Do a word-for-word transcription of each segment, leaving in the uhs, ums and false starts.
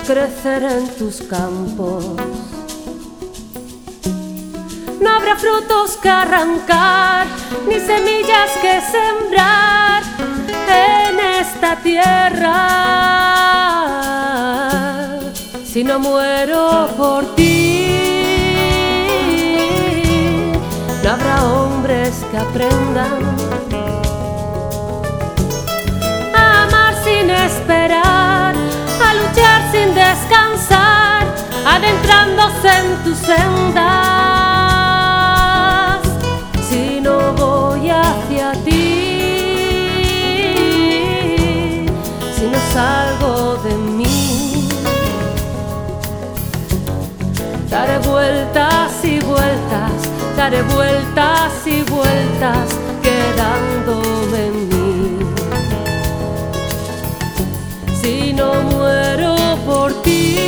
crecer en tus campos. No habrá frutos que arrancar, ni semillas que sembrar en esta tierra, si no muero por ti. No habrá hombres que aprendan a amar sin esperar, a luchar sin descansar, adentrándose en tus sendas, si no voy hacia ti, si no salgo de mí. Daré vueltas y vueltas, daré vueltas y vueltas, quedándome en mí. Si no muero por ti,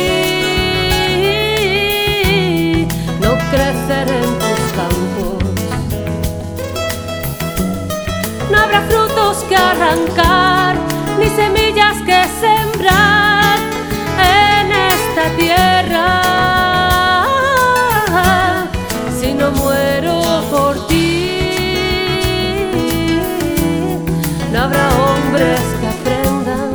no creceré en tus campos. No habrá frutos que arrancar, ni semillas que sembrar en esta tierra, si no muero por ti. No habrá hombres que aprendan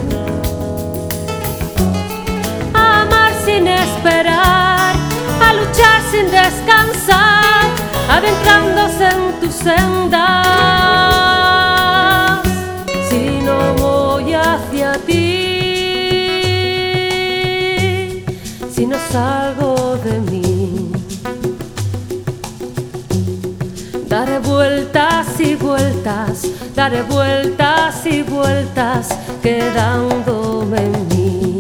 a amar sin esperar, a luchar sin descansar, adentrándose en tus sendas, si no voy hacia ti, si no salgo de mí. Daré vueltas y vueltas, daré vueltas y vueltas, quedándome en mí.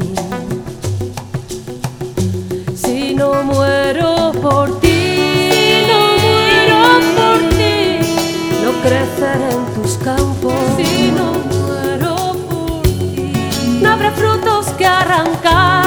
Si no muero por ti, si no muero por ti, no creceré en tus campos. Si no muero por ti, no habrá frutos que arrancar,